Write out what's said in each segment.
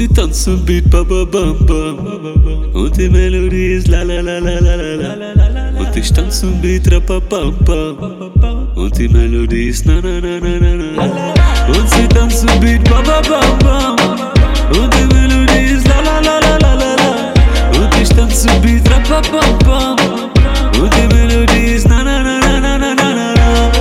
sie tanzen Beat ba ba bam bam. Und die Melodie ist la la la la la la la. Und ich tanze Beat ra pa pam pam. Und die Melodie ist na na na na na na. Und sie tanzen Beat ba ba bam bam. Und die Melodie ist la la la la la la la. Und ich tanze Beat ra pa pam pam. Und die Melodie ist na na na na na na na na.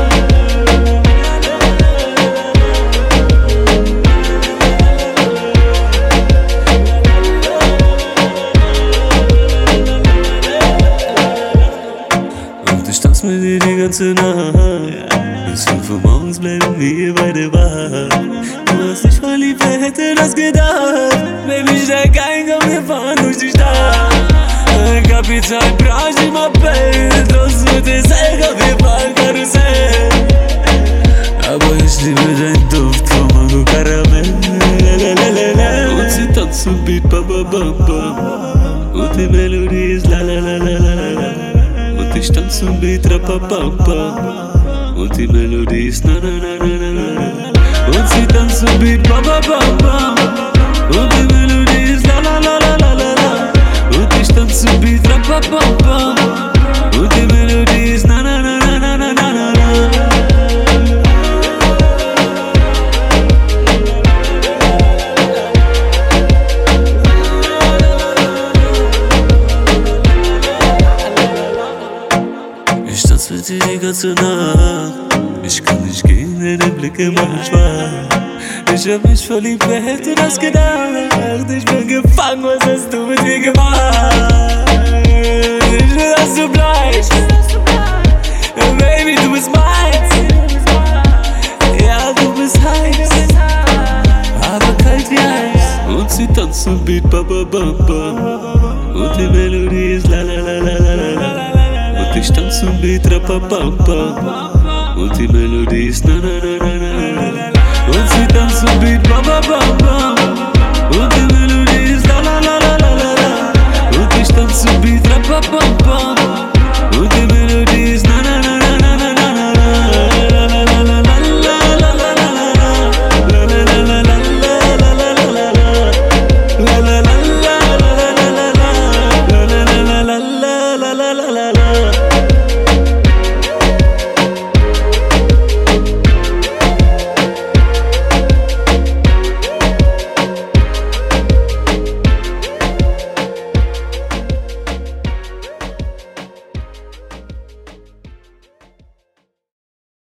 Ich tanz mit dir die ganze Nacht. Bis 5 Uhr morgens bleiben wir beide wach. Du hast dich verliebt, wer hätte das gedacht? Baby, steig ein, komm, wir fahren durch die Stadt. Kapital Brach im Appell. Draußen wird es hell, wir fahren Karussell. Aber ich liebe deinen Duft von Mango Karamell. Und sie tanzen Beat ba ba bam bam. Und die Melodie ist la la la la la la. Und ich tanze Beat ra pa pam pam. Und die Melodie ist na na na na na na. Und sie tanzen Beat ba ba bam bam. Und die Melodie ist la la la la la la la. Und ich tanze Beat ra pa pam pam. Und die Melodie ist na na na na na na na na. Ich tanz mit dir die ganze Nacht. Ich kann nicht gehen, deine Blicke machen schwach. Ich hab mich verliebt, wer hätte das gedacht? Ich bin gefangen, was hast du mit mir gemacht? Ich will, dass du bleibst. Baby, du bist meins. Ja, du bist heiß, aber kalt wie Eis. Und sie tanzen Beat ba ba bam bam. Und die Melodie ist la la la la la la. Und ich tanze Beat ra pa pam pam. Und die Melodie ist na na na na na na. Und sie tanzen Beat ba ba bam bam.